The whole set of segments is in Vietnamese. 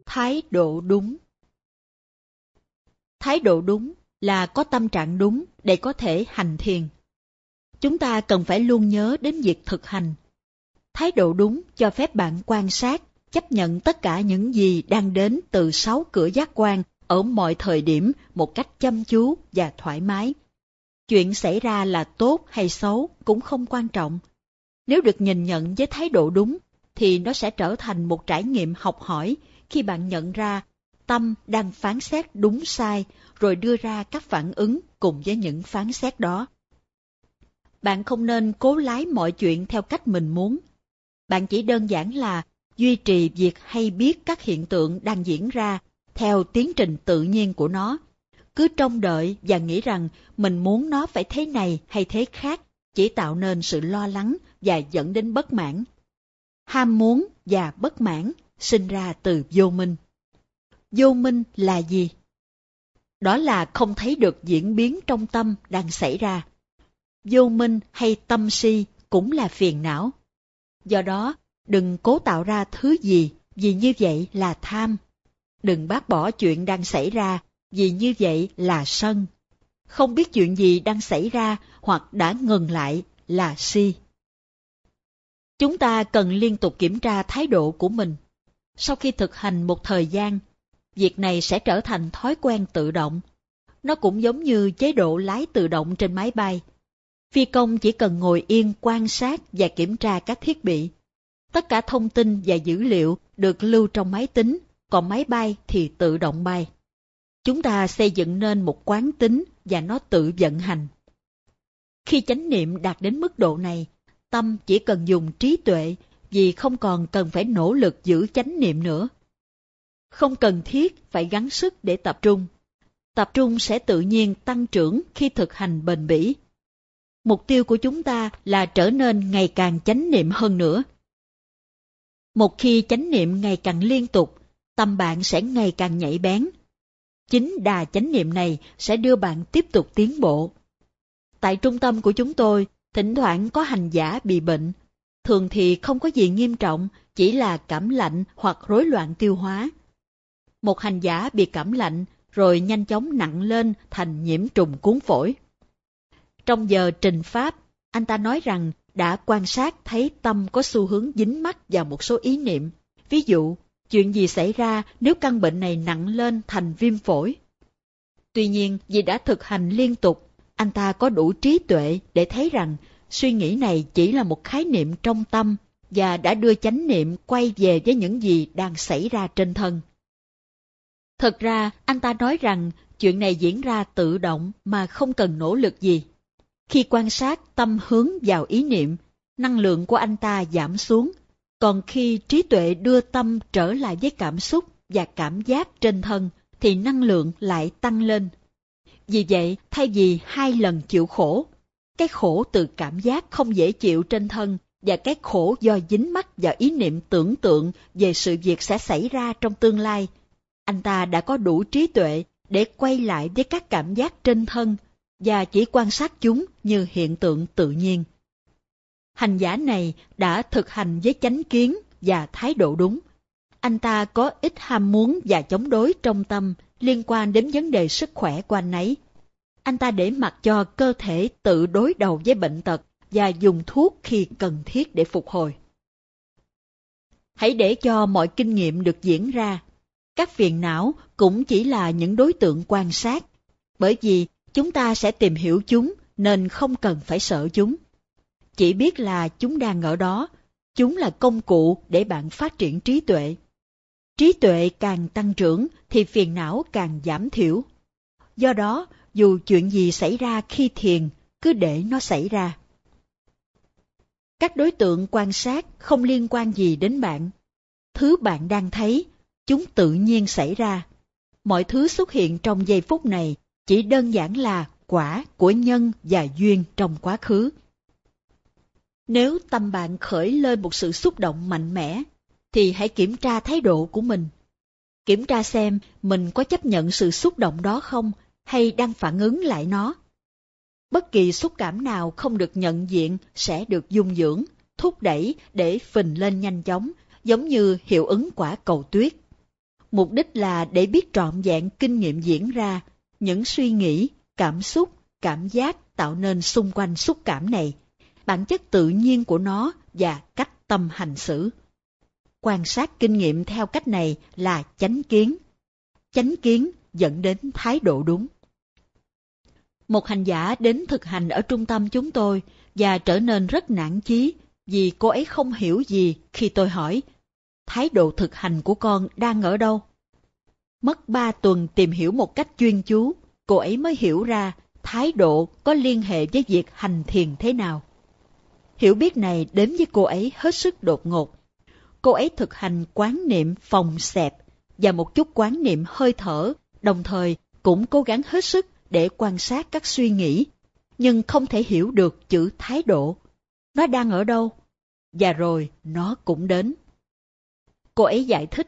Thái độ đúng. Thái độ đúng là có tâm trạng đúng để có thể hành thiền. Chúng ta cần phải luôn nhớ đến việc thực hành. Thái độ đúng cho phép bạn quan sát, chấp nhận tất cả những gì đang đến từ 6 cửa giác quan ở mọi thời điểm một cách chăm chú và thoải mái. Chuyện xảy ra là tốt hay xấu cũng không quan trọng. Nếu được nhìn nhận với thái độ đúng, thì nó sẽ trở thành một trải nghiệm học hỏi khi bạn nhận ra tâm đang phán xét đúng sai rồi đưa ra các phản ứng cùng với những phán xét đó. Bạn không nên cố lái mọi chuyện theo cách mình muốn. Bạn chỉ đơn giản là duy trì việc hay biết các hiện tượng đang diễn ra theo tiến trình tự nhiên của nó. Cứ trông đợi và nghĩ rằng mình muốn nó phải thế này hay thế khác chỉ tạo nên sự lo lắng và dẫn đến bất mãn. Ham muốn và bất mãn sinh ra từ vô minh. Vô minh là gì? Đó là không thấy được diễn biến trong tâm đang xảy ra. Vô minh hay tâm si cũng là phiền não. Do đó, đừng cố tạo ra thứ gì vì như vậy là tham. Đừng bác bỏ chuyện đang xảy ra vì như vậy là sân. Không biết chuyện gì đang xảy ra hoặc đã ngừng lại là si. Chúng ta cần liên tục kiểm tra thái độ của mình. Sau khi thực hành một thời gian, việc này sẽ trở thành thói quen tự động. Nó cũng giống như chế độ lái tự động trên máy bay. Phi công chỉ cần ngồi yên quan sát và kiểm tra các thiết bị. Tất cả thông tin và dữ liệu được lưu trong máy tính, còn máy bay thì tự động bay. Chúng ta xây dựng nên một quán tính và nó tự vận hành. Khi chánh niệm đạt đến mức độ này, tâm chỉ cần dùng trí tuệ vì không còn cần phải nỗ lực giữ chánh niệm nữa. Không cần thiết phải gắng sức để tập trung. Tập trung sẽ tự nhiên tăng trưởng khi thực hành bền bỉ. Mục tiêu của chúng ta là trở nên ngày càng chánh niệm hơn nữa. Một khi chánh niệm ngày càng liên tục, tâm bạn sẽ ngày càng nhạy bén. Chính đà chánh niệm này sẽ đưa bạn tiếp tục tiến bộ. Tại trung tâm của chúng tôi, thỉnh thoảng có hành giả bị bệnh. Thường thì không có gì nghiêm trọng, chỉ là cảm lạnh hoặc rối loạn tiêu hóa. Một hành giả bị cảm lạnh rồi nhanh chóng nặng lên thành nhiễm trùng cuốn phổi. Trong giờ trình pháp, anh ta nói rằng đã quan sát thấy tâm có xu hướng dính mắc vào một số ý niệm. Ví dụ, chuyện gì xảy ra nếu căn bệnh này nặng lên thành viêm phổi? Tuy nhiên, vì đã thực hành liên tục, anh ta có đủ trí tuệ để thấy rằng suy nghĩ này chỉ là một khái niệm trong tâm và đã đưa chánh niệm quay về với những gì đang xảy ra trên thân. Thật ra, anh ta nói rằng chuyện này diễn ra tự động mà không cần nỗ lực gì. Khi quan sát tâm hướng vào ý niệm, năng lượng của anh ta giảm xuống, còn khi trí tuệ đưa tâm trở lại với cảm xúc và cảm giác trên thân, thì năng lượng lại tăng lên. Vì vậy, thay vì 2 lần chịu khổ, cái khổ từ cảm giác không dễ chịu trên thân và cái khổ do dính mắc vào ý niệm tưởng tượng về sự việc sẽ xảy ra trong tương lai, anh ta đã có đủ trí tuệ để quay lại với các cảm giác trên thân và chỉ quan sát chúng như hiện tượng tự nhiên. Hành giả này đã thực hành với chánh kiến và thái độ đúng. Anh ta có ít ham muốn và chống đối trong tâm liên quan đến vấn đề sức khỏe của anh ấy. Anh ta để mặc cho cơ thể tự đối đầu với bệnh tật và dùng thuốc khi cần thiết để phục hồi. Hãy để cho mọi kinh nghiệm được diễn ra. Các phiền não cũng chỉ là những đối tượng quan sát, bởi vì chúng ta sẽ tìm hiểu chúng nên không cần phải sợ chúng. Chỉ biết là chúng đang ở đó, chúng là công cụ để bạn phát triển trí tuệ. Trí tuệ càng tăng trưởng thì phiền não càng giảm thiểu. Do đó, dù chuyện gì xảy ra khi thiền, cứ để nó xảy ra. Các đối tượng quan sát không liên quan gì đến bạn. Thứ bạn đang thấy, chúng tự nhiên xảy ra. Mọi thứ xuất hiện trong giây phút này chỉ đơn giản là quả của nhân và duyên trong quá khứ. Nếu tâm bạn khởi lên một sự xúc động mạnh mẽ, thì hãy kiểm tra thái độ của mình. Kiểm tra xem mình có chấp nhận sự xúc động đó không, hay đang phản ứng lại nó. Bất kỳ xúc cảm nào không được nhận diện sẽ được dung dưỡng, thúc đẩy để phình lên nhanh chóng, giống như hiệu ứng quả cầu tuyết. Mục đích là để biết trọn vẹn kinh nghiệm diễn ra, những suy nghĩ, cảm xúc, cảm giác tạo nên xung quanh xúc cảm này, bản chất tự nhiên của nó và cách tâm hành xử. Quan sát kinh nghiệm theo cách này là chánh kiến. Chánh kiến dẫn đến thái độ đúng. Một hành giả đến thực hành ở trung tâm chúng tôi và trở nên rất nản chí vì cô ấy không hiểu gì khi tôi hỏi, thái độ thực hành của con đang ở đâu? Mất 3 tuần tìm hiểu một cách chuyên chú, cô ấy mới hiểu ra thái độ có liên hệ với việc hành thiền thế nào. Hiểu biết này đến với cô ấy hết sức đột ngột. Cô ấy thực hành quán niệm phòng xẹp và một chút quán niệm hơi thở, đồng thời cũng cố gắng hết sức để quan sát các suy nghĩ, nhưng không thể hiểu được chữ thái độ. Nó đang ở đâu? Và rồi nó cũng đến. Cô ấy giải thích,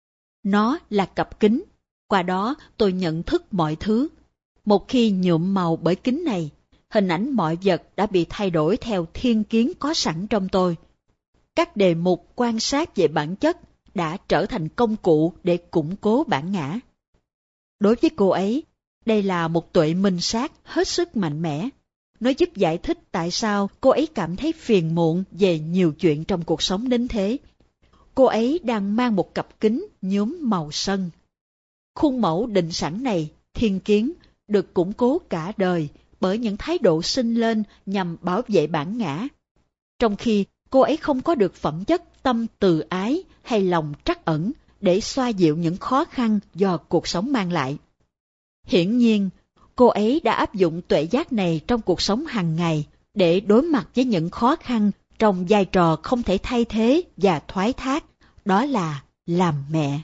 nó là cặp kính, qua đó tôi nhận thức mọi thứ. Một khi nhuộm màu bởi kính này, hình ảnh mọi vật đã bị thay đổi theo thiên kiến có sẵn trong tôi. Các đề mục quan sát về bản chất đã trở thành công cụ để củng cố bản ngã. Đối với cô ấy, đây là một tuệ minh sát hết sức mạnh mẽ. Nó giúp giải thích tại sao cô ấy cảm thấy phiền muộn về nhiều chuyện trong cuộc sống đến thế. Cô ấy đang mang một cặp kính nhuốm màu sân. Khuôn mẫu định sẵn này, thiên kiến, được củng cố cả đời bởi những thái độ sinh lên nhằm bảo vệ bản ngã. Trong khi cô ấy không có được phẩm chất tâm từ ái hay lòng trắc ẩn để xoa dịu những khó khăn do cuộc sống mang lại. Hiển nhiên, cô ấy đã áp dụng tuệ giác này trong cuộc sống hàng ngày để đối mặt với những khó khăn trong vai trò không thể thay thế và thoái thác, đó là làm mẹ.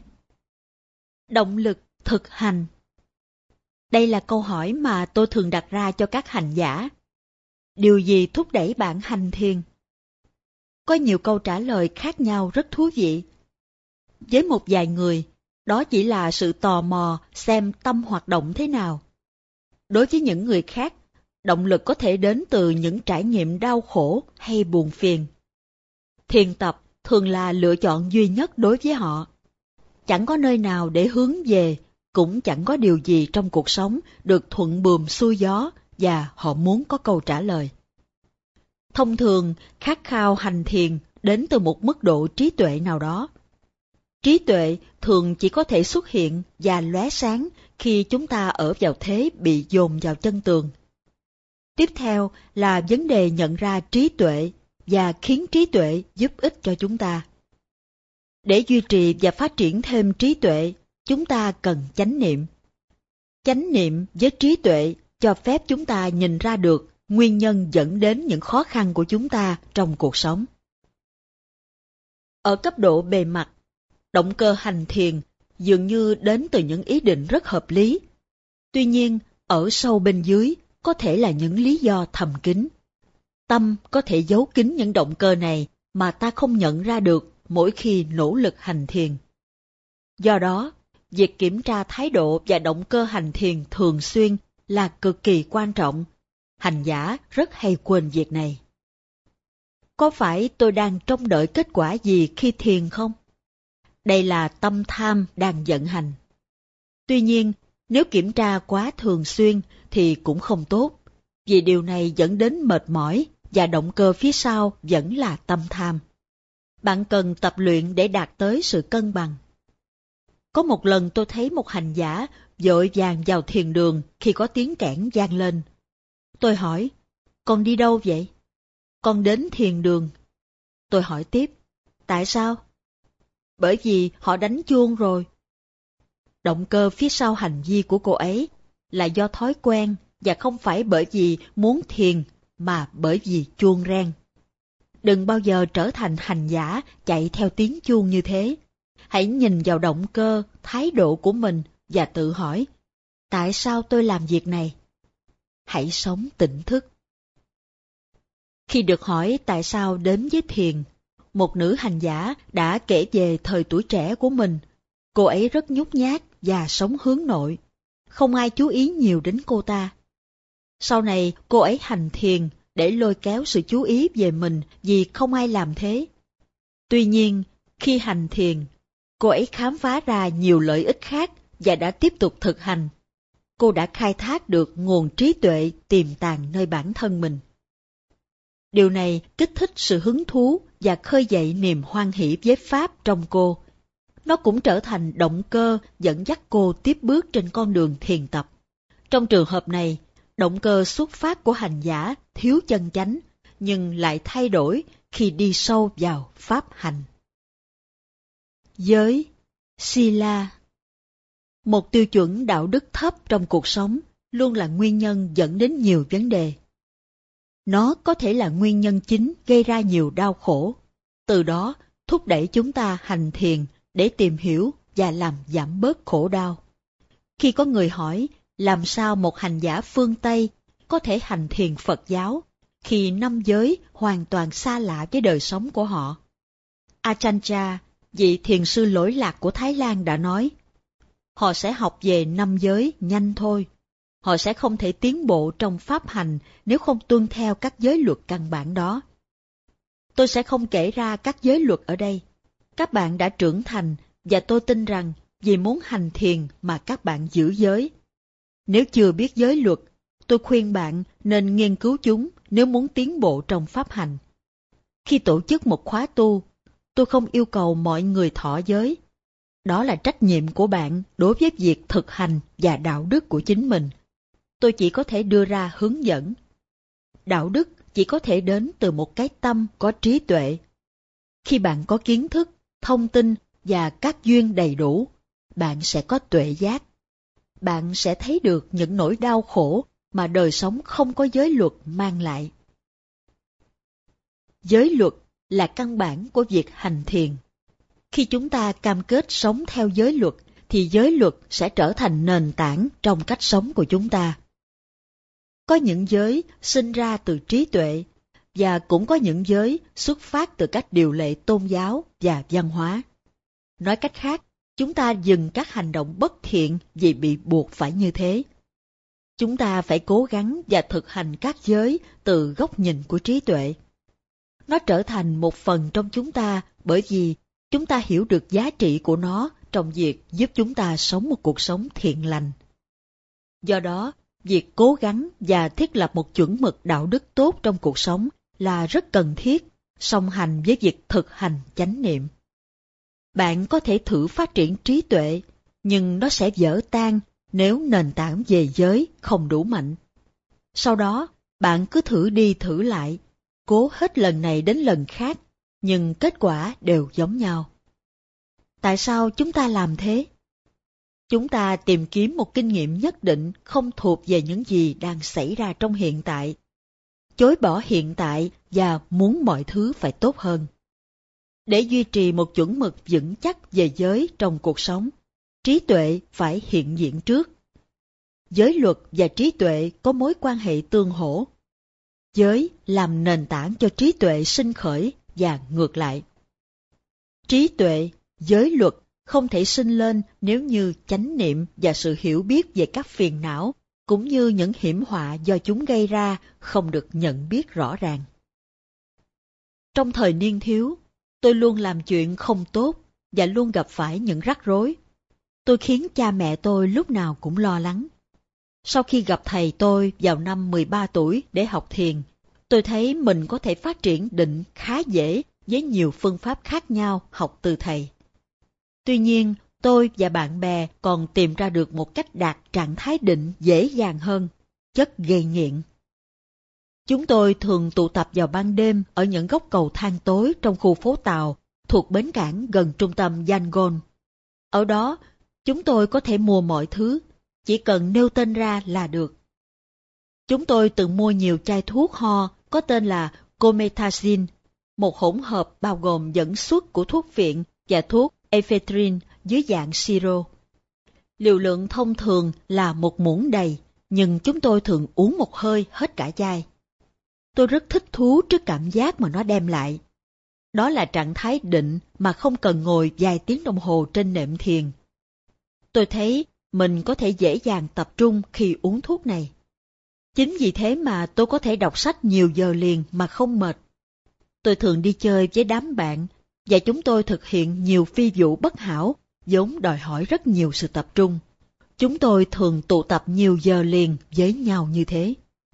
Động lực thực hành. Đây là câu hỏi mà tôi thường đặt ra cho các hành giả. Điều gì thúc đẩy bạn hành thiền? Có nhiều câu trả lời khác nhau rất thú vị. Với một vài người, đó chỉ là sự tò mò xem tâm hoạt động thế nào. Đối với những người khác, động lực có thể đến từ những trải nghiệm đau khổ hay buồn phiền. Thiền tập thường là lựa chọn duy nhất đối với họ. Chẳng có nơi nào để hướng về, cũng chẳng có điều gì trong cuộc sống được thuận buồm xuôi gió và họ muốn có câu trả lời. Thông thường, khát khao hành thiền đến từ một mức độ trí tuệ nào đó. Trí tuệ thường chỉ có thể xuất hiện và lóe sáng khi chúng ta ở vào thế bị dồn vào chân tường. Tiếp theo là vấn đề nhận ra trí tuệ và khiến trí tuệ giúp ích cho chúng ta. Để duy trì và phát triển thêm trí tuệ, chúng ta cần chánh niệm. Chánh niệm với trí tuệ cho phép chúng ta nhìn ra được nguyên nhân dẫn đến những khó khăn của chúng ta trong cuộc sống. Ở cấp độ bề mặt, động cơ hành thiền dường như đến từ những ý định rất hợp lý. Tuy nhiên, ở sâu bên dưới có thể là những lý do thầm kín. Tâm có thể giấu kín những động cơ này mà ta không nhận ra được mỗi khi nỗ lực hành thiền. Do đó, việc kiểm tra thái độ và động cơ hành thiền thường xuyên là cực kỳ quan trọng. Hành giả rất hay quên việc này. Có phải tôi đang trông đợi kết quả gì khi thiền không? Đây là tâm tham đang vận hành. Tuy nhiên, nếu kiểm tra quá thường xuyên thì cũng không tốt, vì điều này dẫn đến mệt mỏi và động cơ phía sau vẫn là tâm tham. Bạn cần tập luyện để đạt tới sự cân bằng. Có một lần tôi thấy một hành giả vội vàng vào thiền đường khi có tiếng kẽn vang lên. Tôi hỏi, con đi đâu vậy? Con đến thiền đường. Tôi hỏi tiếp, tại sao? Bởi vì họ đánh chuông rồi. Động cơ phía sau hành vi của cô ấy là do thói quen và không phải bởi vì muốn thiền mà bởi vì chuông reng. Đừng bao giờ trở thành hành giả chạy theo tiếng chuông như thế. Hãy nhìn vào động cơ, thái độ của mình và tự hỏi, tại sao tôi làm việc này? Hãy sống tỉnh thức. Khi được hỏi tại sao đến với thiền, một nữ hành giả đã kể về thời tuổi trẻ của mình. Cô ấy rất nhút nhát và sống hướng nội. Không ai chú ý nhiều đến cô ta. Sau này cô ấy hành thiền để lôi kéo sự chú ý về mình vì không ai làm thế. Tuy nhiên, khi hành thiền, Cô ấy khám phá ra nhiều lợi ích khác và đã tiếp tục thực hành. Cô đã khai thác được nguồn trí tuệ tiềm tàng nơi bản thân mình. Điều này kích thích sự hứng thú và khơi dậy niềm hoan hỷ với Pháp trong cô. Nó cũng trở thành động cơ dẫn dắt cô tiếp bước trên con đường thiền tập. Trong trường hợp này, động cơ xuất phát của hành giả thiếu chân chánh, nhưng lại thay đổi khi đi sâu vào pháp hành. Giới, sila. Một tiêu chuẩn đạo đức thấp trong cuộc sống luôn là nguyên nhân dẫn đến nhiều vấn đề. Nó có thể là nguyên nhân chính gây ra nhiều đau khổ, từ đó thúc đẩy chúng ta hành thiền để tìm hiểu và làm giảm bớt khổ đau. Khi có người hỏi làm sao một hành giả phương Tây có thể hành thiền Phật giáo khi 5 giới hoàn toàn xa lạ với đời sống của họ, Ajahn Chah, vị thiền sư lỗi lạc của Thái Lan đã nói, họ sẽ học về 5 giới nhanh thôi. Họ sẽ không thể tiến bộ trong pháp hành nếu không tuân theo các giới luật căn bản đó. Tôi sẽ không kể ra các giới luật ở đây. Các bạn đã trưởng thành và tôi tin rằng vì muốn hành thiền mà các bạn giữ giới. Nếu chưa biết giới luật, tôi khuyên bạn nên nghiên cứu chúng nếu muốn tiến bộ trong pháp hành. Khi tổ chức một khóa tu, tôi không yêu cầu mọi người thọ giới. Đó là trách nhiệm của bạn đối với việc thực hành và đạo đức của chính mình. Tôi chỉ có thể đưa ra hướng dẫn. Đạo đức chỉ có thể đến từ một cái tâm có trí tuệ. Khi bạn có kiến thức, thông tin và các duyên đầy đủ, bạn sẽ có tuệ giác. Bạn sẽ thấy được những nỗi đau khổ mà đời sống không có giới luật mang lại. Giới luật là căn bản của việc hành thiền. Khi chúng ta cam kết sống theo giới luật, thì giới luật sẽ trở thành nền tảng trong cách sống của chúng ta. Có những giới sinh ra từ trí tuệ, và cũng có những giới xuất phát từ các điều lệ tôn giáo và văn hóa. Nói cách khác, chúng ta dừng các hành động bất thiện vì bị buộc phải như thế. Chúng ta phải cố gắng và thực hành các giới từ góc nhìn của trí tuệ. Nó trở thành một phần trong chúng ta bởi vì chúng ta hiểu được giá trị của nó trong việc giúp chúng ta sống một cuộc sống thiện lành. Do đó, việc cố gắng và thiết lập một chuẩn mực đạo đức tốt trong cuộc sống là rất cần thiết, song hành với việc thực hành chánh niệm. Bạn có thể thử phát triển trí tuệ, nhưng nó sẽ vỡ tan nếu nền tảng về giới không đủ mạnh. Sau đó, bạn cứ thử đi thử lại, cố hết lần này đến lần khác, nhưng kết quả đều giống nhau. Tại sao chúng ta làm thế? Chúng ta tìm kiếm một kinh nghiệm nhất định không thuộc về những gì đang xảy ra trong hiện tại, chối bỏ hiện tại và muốn mọi thứ phải tốt hơn. Để duy trì một chuẩn mực vững chắc về giới trong cuộc sống, trí tuệ phải hiện diện trước. Giới luật và trí tuệ có mối quan hệ tương hỗ. Giới làm nền tảng cho trí tuệ sinh khởi và ngược lại. Trí tuệ, giới luật không thể sinh lên nếu như chánh niệm và sự hiểu biết về các phiền não, cũng như những hiểm họa do chúng gây ra không được nhận biết rõ ràng. Trong thời niên thiếu, tôi luôn làm chuyện không tốt và luôn gặp phải những rắc rối. Tôi khiến cha mẹ tôi lúc nào cũng lo lắng. Sau khi gặp thầy tôi vào năm 13 tuổi để học thiền, tôi thấy mình có thể phát triển định khá dễ với nhiều phương pháp khác nhau học từ thầy. Tuy nhiên, tôi và bạn bè còn tìm ra được một cách đạt trạng thái định dễ dàng hơn, chất gây nghiện. Chúng tôi thường tụ tập vào ban đêm ở những góc cầu thang tối trong khu phố tàu thuộc bến cảng gần trung tâm Yangon. Ở đó, chúng tôi có thể mua mọi thứ, chỉ cần nêu tên ra là được. Chúng tôi từng mua nhiều chai thuốc ho có tên là Comethazine, một hỗn hợp bao gồm dẫn xuất của thuốc viện và thuốc ephedrine dưới dạng siro. Liều lượng thông thường là 1 muỗng đầy, nhưng chúng tôi thường uống một hơi hết cả chai. Tôi rất thích thú trước cảm giác mà nó đem lại. Đó là trạng thái định mà không cần ngồi vài tiếng đồng hồ trên nệm thiền. Tôi thấy mình có thể dễ dàng tập trung khi uống thuốc này. Chính vì thế mà tôi có thể đọc sách nhiều giờ liền mà không mệt. Tôi thường đi chơi với đám bạn, và chúng tôi thực hiện nhiều phi vụ bất hảo, vốn đòi hỏi rất nhiều sự tập trung. Chúng tôi thường tụ tập nhiều giờ liền với nhau như thế.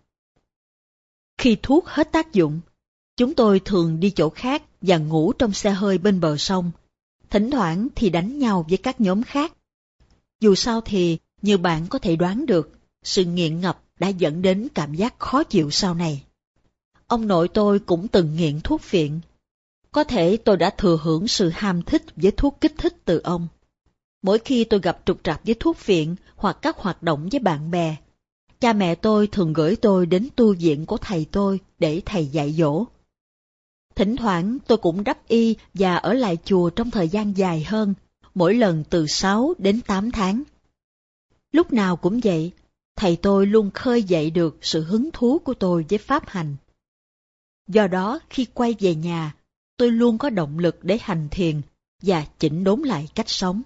Khi thuốc hết tác dụng, chúng tôi thường đi chỗ khác và ngủ trong xe hơi bên bờ sông. Thỉnh thoảng thì đánh nhau với các nhóm khác. Dù sao thì, như bạn có thể đoán được, sự nghiện ngập đã dẫn đến cảm giác khó chịu sau này. Ông nội tôi cũng từng nghiện thuốc phiện. Có thể tôi đã thừa hưởng sự ham thích với thuốc kích thích từ ông. Mỗi khi tôi gặp trục trặc với thuốc phiện hoặc các hoạt động với bạn bè, cha mẹ tôi thường gửi tôi đến tu viện của thầy tôi để thầy dạy dỗ. Thỉnh thoảng tôi cũng đắp y và ở lại chùa trong thời gian dài hơn, mỗi lần từ 6 đến 8 tháng. Lúc nào cũng vậy, thầy tôi luôn khơi dậy được sự hứng thú của tôi với pháp hành. Do đó, khi quay về nhà, tôi luôn có động lực để hành thiền và chỉnh đốn lại cách sống.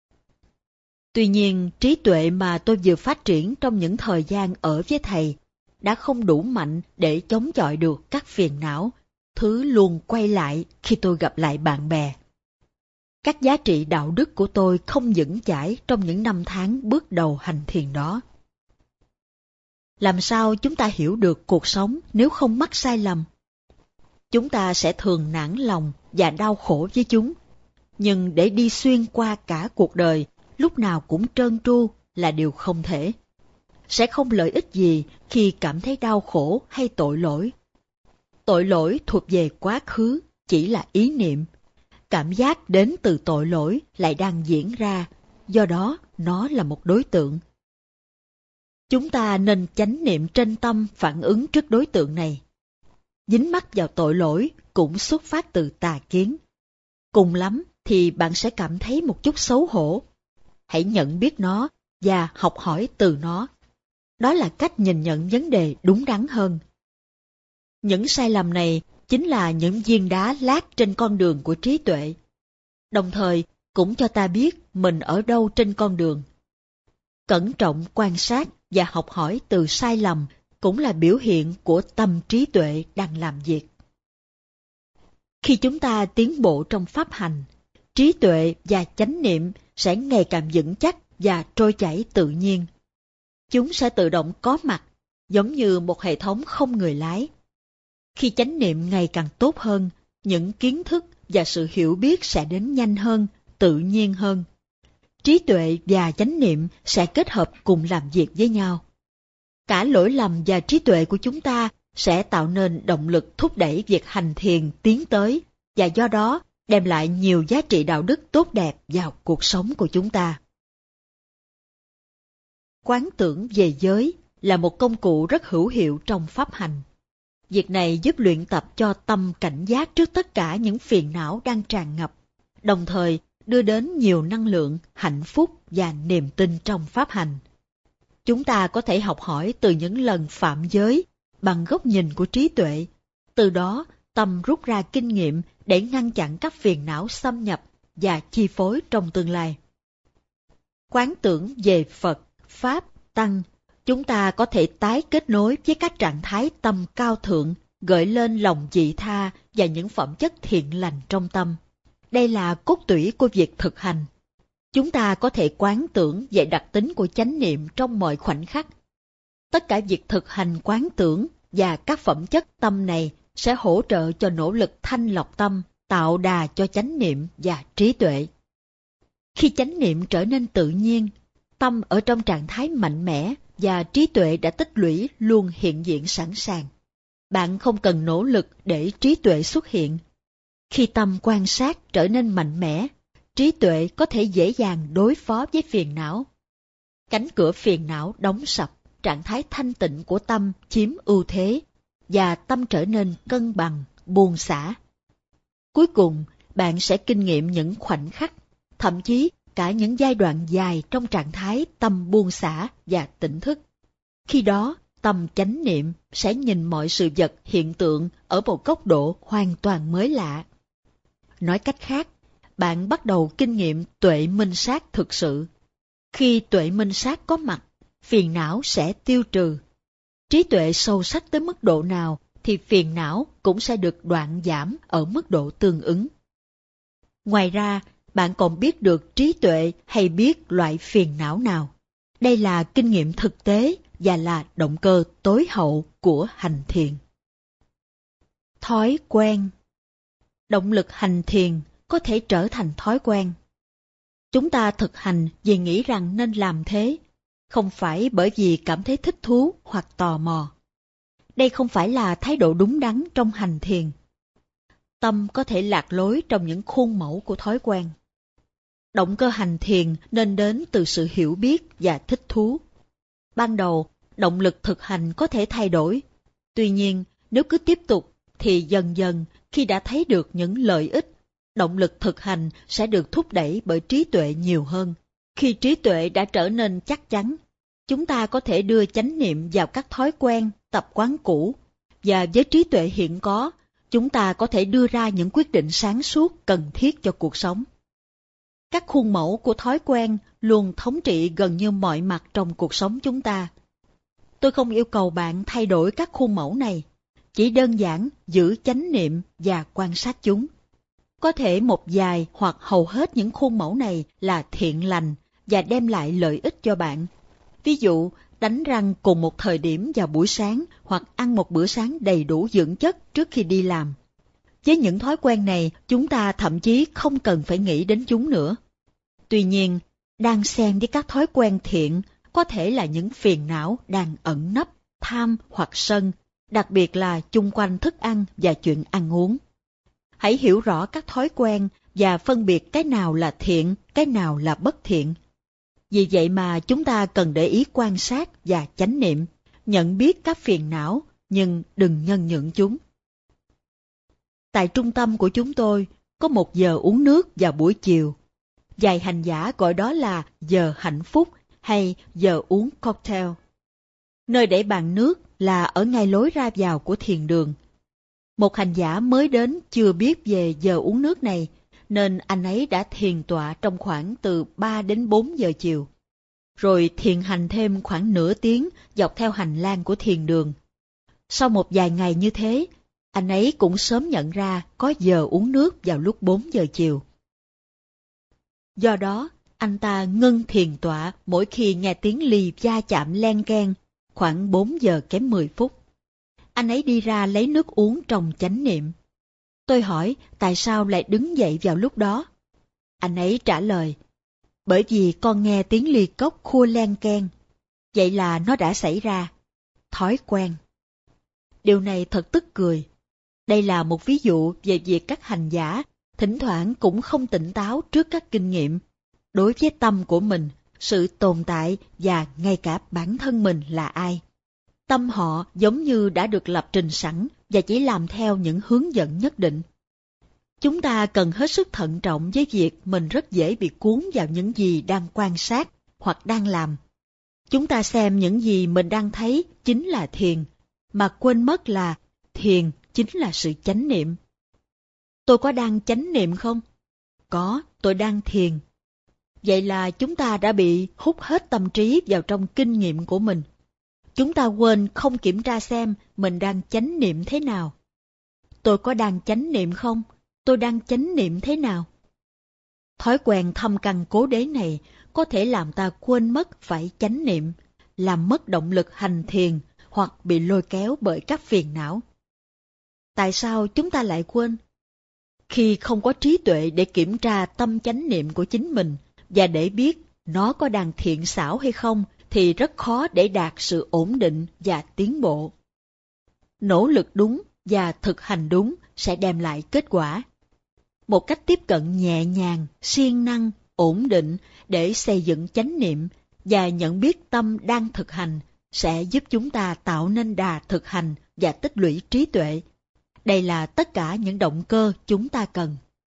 Tuy nhiên, trí tuệ mà tôi vừa phát triển trong những thời gian ở với thầy đã không đủ mạnh để chống chọi được các phiền não, thứ luôn quay lại khi tôi gặp lại bạn bè. Các giá trị đạo đức của tôi không vững chãi trong những năm tháng bước đầu hành thiền đó. Làm sao chúng ta hiểu được cuộc sống nếu không mắc sai lầm? Chúng ta sẽ thường nản lòng và đau khổ với chúng, nhưng để đi xuyên qua cả cuộc đời, lúc nào cũng trơn tru là điều không thể. Sẽ không lợi ích gì khi cảm thấy đau khổ hay tội lỗi. Tội lỗi thuộc về quá khứ, chỉ là ý niệm. Cảm giác đến từ tội lỗi lại đang diễn ra, do đó nó là một đối tượng. Chúng ta nên chánh niệm trên tâm phản ứng trước đối tượng này. Dính mắc vào tội lỗi cũng xuất phát từ tà kiến. Cùng lắm thì bạn sẽ cảm thấy một chút xấu hổ. Hãy nhận biết nó và học hỏi từ nó. Đó là cách nhìn nhận vấn đề đúng đắn hơn. Những sai lầm này chính là những viên đá lát trên con đường của trí tuệ. Đồng thời cũng cho ta biết mình ở đâu trên con đường. Cẩn trọng quan sát và học hỏi từ sai lầm cũng là biểu hiện của tâm trí tuệ đang làm việc. Khi chúng ta tiến bộ trong pháp hành, trí tuệ và chánh niệm sẽ ngày càng vững chắc và trôi chảy tự nhiên. Chúng sẽ tự động có mặt, giống như một hệ thống không người lái. Khi chánh niệm ngày càng tốt hơn, những kiến thức và sự hiểu biết sẽ đến nhanh hơn, tự nhiên hơn. Trí tuệ và chánh niệm sẽ kết hợp cùng làm việc với nhau. Cả lỗi lầm và trí tuệ của chúng ta sẽ tạo nên động lực thúc đẩy việc hành thiền tiến tới, và do đó đem lại nhiều giá trị đạo đức tốt đẹp vào cuộc sống của chúng ta. Quán tưởng về giới là một công cụ rất hữu hiệu trong pháp hành. Việc này giúp luyện tập cho tâm cảnh giác trước tất cả những phiền não đang tràn ngập, đồng thời đưa đến nhiều năng lượng, hạnh phúc và niềm tin trong pháp hành. Chúng ta có thể học hỏi từ những lần phạm giới bằng góc nhìn của trí tuệ, từ đó tâm rút ra kinh nghiệm để ngăn chặn các phiền não xâm nhập và chi phối trong tương lai. Quán tưởng về Phật, Pháp, Tăng, chúng ta có thể tái kết nối với các trạng thái tâm cao thượng, gợi lên lòng vị tha và những phẩm chất thiện lành trong tâm. Đây là cốt tủy của việc thực hành. Chúng ta có thể quán tưởng về đặc tính của chánh niệm trong mọi khoảnh khắc. Tất cả việc thực hành quán tưởng và các phẩm chất tâm này sẽ hỗ trợ cho nỗ lực thanh lọc tâm, tạo đà cho chánh niệm và trí tuệ. Khi chánh niệm trở nên tự nhiên, tâm ở trong trạng thái mạnh mẽ và trí tuệ đã tích lũy luôn hiện diện sẵn sàng. Bạn không cần nỗ lực để trí tuệ xuất hiện. Khi tâm quan sát trở nên mạnh mẽ, trí tuệ có thể dễ dàng đối phó với phiền não. Cánh cửa phiền não đóng sập, trạng thái thanh tịnh của tâm chiếm ưu thế, và tâm trở nên cân bằng, buông xả. Cuối cùng, bạn sẽ kinh nghiệm những khoảnh khắc, thậm chí cả những giai đoạn dài trong trạng thái tâm buông xả và tỉnh thức. Khi đó, tâm chánh niệm sẽ nhìn mọi sự vật hiện tượng ở một góc độ hoàn toàn mới lạ. Nói cách khác, bạn bắt đầu kinh nghiệm tuệ minh sát thực sự. Khi tuệ minh sát có mặt, phiền não sẽ tiêu trừ. Trí tuệ sâu sắc tới mức độ nào thì phiền não cũng sẽ được đoạn giảm ở mức độ tương ứng. Ngoài ra, bạn còn biết được trí tuệ hay biết loại phiền não nào. Đây là kinh nghiệm thực tế và là động cơ tối hậu của hành thiền. Thói quen. Động lực hành thiền có thể trở thành thói quen. Chúng ta thực hành vì nghĩ rằng nên làm thế, không phải bởi vì cảm thấy thích thú hoặc tò mò. Đây không phải là thái độ đúng đắn trong hành thiền. Tâm có thể lạc lối trong những khuôn mẫu của thói quen. Động cơ hành thiền nên đến từ sự hiểu biết và thích thú. Ban đầu, động lực thực hành có thể thay đổi. Tuy nhiên, nếu cứ tiếp tục, thì dần dần, khi đã thấy được những lợi ích, động lực thực hành sẽ được thúc đẩy bởi trí tuệ nhiều hơn. Khi trí tuệ đã trở nên chắc chắn, chúng ta có thể đưa chánh niệm vào các thói quen, tập quán cũ, và với trí tuệ hiện có, chúng ta có thể đưa ra những quyết định sáng suốt cần thiết cho cuộc sống. Các khuôn mẫu của thói quen luôn thống trị gần như mọi mặt trong cuộc sống chúng ta. Tôi không yêu cầu bạn thay đổi các khuôn mẫu này, chỉ đơn giản giữ chánh niệm và quan sát chúng. Có thể một vài hoặc hầu hết những khuôn mẫu này là thiện lành và đem lại lợi ích cho bạn. Ví dụ, đánh răng cùng một thời điểm vào buổi sáng hoặc ăn một bữa sáng đầy đủ dưỡng chất trước khi đi làm. Với những thói quen này, chúng ta thậm chí không cần phải nghĩ đến chúng nữa. Tuy nhiên, đang xen với các thói quen thiện có thể là những phiền não đang ẩn nấp, tham hoặc sân, đặc biệt là chung quanh thức ăn và chuyện ăn uống. Hãy hiểu rõ các thói quen và phân biệt cái nào là thiện, cái nào là bất thiện. Vì vậy mà chúng ta cần để ý quan sát và chánh niệm, nhận biết các phiền não, nhưng đừng nhân nhượng chúng. Tại trung tâm của chúng tôi, có một giờ uống nước vào buổi chiều. Vài hành giả gọi đó là giờ hạnh phúc hay giờ uống cocktail. Nơi để bàn nước là ở ngay lối ra vào của thiền đường. Một hành giả mới đến chưa biết về giờ uống nước này, nên anh ấy đã thiền tọa trong khoảng từ 3 đến 4 giờ chiều. Rồi thiền hành thêm khoảng nửa tiếng dọc theo hành lang của thiền đường. Sau một vài ngày như thế, anh ấy cũng sớm nhận ra có giờ uống nước vào lúc 4 giờ chiều. Do đó, anh ta ngưng thiền tọa mỗi khi nghe tiếng ly va chạm len keng, khoảng 4 giờ kém 10 phút. Anh ấy đi ra lấy nước uống trong chánh niệm. Tôi hỏi tại sao lại đứng dậy vào lúc đó. Anh ấy trả lời, bởi vì con nghe tiếng ly cốc khua len keng. Vậy là nó đã xảy ra. Thói quen. Điều này thật tức cười. Đây là một ví dụ về việc các hành giả thỉnh thoảng cũng không tỉnh táo trước các kinh nghiệm. Đối với tâm của mình, sự tồn tại và ngay cả bản thân mình là ai. Tâm họ giống như đã được lập trình sẵn và chỉ làm theo những hướng dẫn nhất định. Chúng ta cần hết sức thận trọng với việc mình rất dễ bị cuốn vào những gì đang quan sát hoặc đang làm. Chúng ta xem những gì mình đang thấy chính là thiền, mà quên mất là thiền chính là sự chánh niệm. Tôi có đang chánh niệm không? Có, tôi đang thiền. Vậy là chúng ta đã bị hút hết tâm trí vào trong kinh nghiệm của mình. Chúng ta quên không kiểm tra xem mình đang chánh niệm thế nào. Tôi có đang chánh niệm không? Tôi đang chánh niệm thế nào? Thói quen thâm căn cố đế này có thể làm ta quên mất phải chánh niệm, làm mất động lực hành thiền hoặc bị lôi kéo bởi các phiền não. Tại sao chúng ta lại quên? Khi không có trí tuệ để kiểm tra tâm chánh niệm của chính mình và để biết nó có đang thiện xảo hay không, thì rất khó để đạt sự ổn định và tiến bộ. Nỗ lực đúng và thực hành đúng sẽ đem lại kết quả. Một cách tiếp cận nhẹ nhàng, siêng năng, ổn định để xây dựng chánh niệm và nhận biết tâm đang thực hành sẽ giúp chúng ta tạo nên đà thực hành và tích lũy trí tuệ. Đây là tất cả những động cơ chúng ta cần.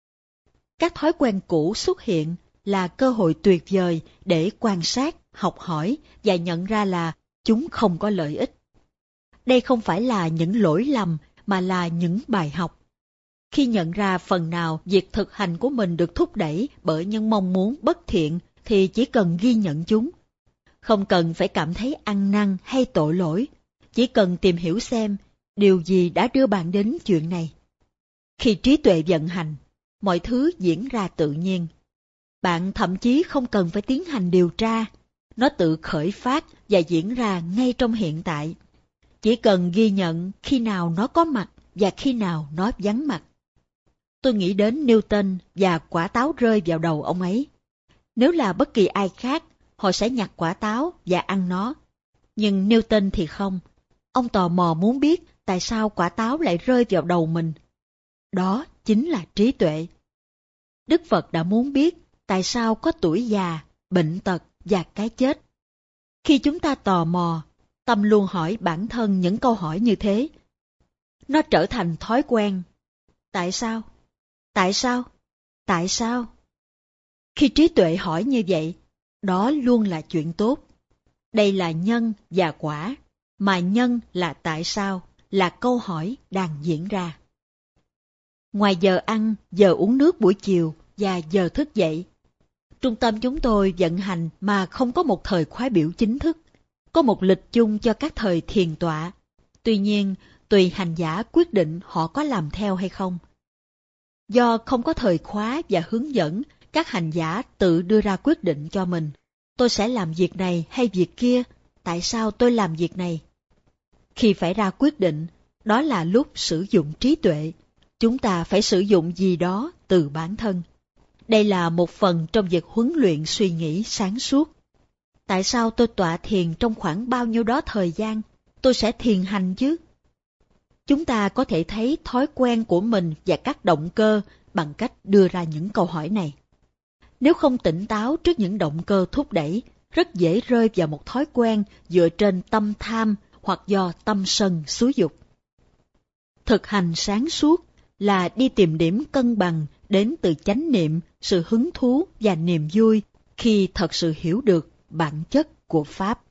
Các thói quen cũ xuất hiện là cơ hội tuyệt vời để quan sát, học hỏi và nhận ra là chúng không có lợi ích. Đây không phải là những lỗi lầm mà là những bài học. Khi nhận ra phần nào việc thực hành của mình được thúc đẩy bởi những mong muốn bất thiện thì chỉ cần ghi nhận chúng. Không cần phải cảm thấy ăn năn hay tội lỗi, chỉ cần tìm hiểu xem điều gì đã đưa bạn đến chuyện này. Khi trí tuệ vận hành, mọi thứ diễn ra tự nhiên. Bạn thậm chí không cần phải tiến hành điều tra, nó tự khởi phát và diễn ra ngay trong hiện tại. Chỉ cần ghi nhận khi nào nó có mặt và khi nào nó vắng mặt. Tôi nghĩ đến Newton và quả táo rơi vào đầu ông ấy. Nếu là bất kỳ ai khác, họ sẽ nhặt quả táo và ăn nó. Nhưng Newton thì không. Ông tò mò muốn biết tại sao quả táo lại rơi vào đầu mình. Đó chính là trí tuệ. Đức Phật đã muốn biết tại sao có tuổi già, bệnh tật và cái chết. Khi chúng ta tò mò, tâm luôn hỏi bản thân những câu hỏi như thế. Nó trở thành thói quen. Tại sao? Tại sao? Tại sao? Khi trí tuệ hỏi như vậy, đó luôn là chuyện tốt. Đây là nhân và quả, mà nhân là tại sao, là câu hỏi đang diễn ra. Ngoài giờ ăn, giờ uống nước buổi chiều và giờ thức dậy, trung tâm chúng tôi vận hành mà không có một thời khóa biểu chính thức, có một lịch chung cho các thời thiền tọa. Tuy nhiên, tùy hành giả quyết định họ có làm theo hay không. Do không có thời khóa và hướng dẫn, các hành giả tự đưa ra quyết định cho mình. Tôi sẽ làm việc này hay việc kia, tại sao tôi làm việc này? Khi phải ra quyết định, đó là lúc sử dụng trí tuệ. Chúng ta phải sử dụng gì đó từ bản thân. Đây là một phần trong việc huấn luyện suy nghĩ sáng suốt. Tại sao tôi tọa thiền trong khoảng bao nhiêu đó thời gian? Tôi sẽ thiền hành chứ. Chúng ta có thể thấy thói quen của mình và các động cơ bằng cách đưa ra những câu hỏi này. Nếu không tỉnh táo trước những động cơ thúc đẩy, rất dễ rơi vào một thói quen dựa trên tâm tham hoặc do tâm sân xúi dục. Thực hành sáng suốt là đi tìm điểm cân bằng đến từ chánh niệm, sự hứng thú và niềm vui khi thật sự hiểu được bản chất của Pháp.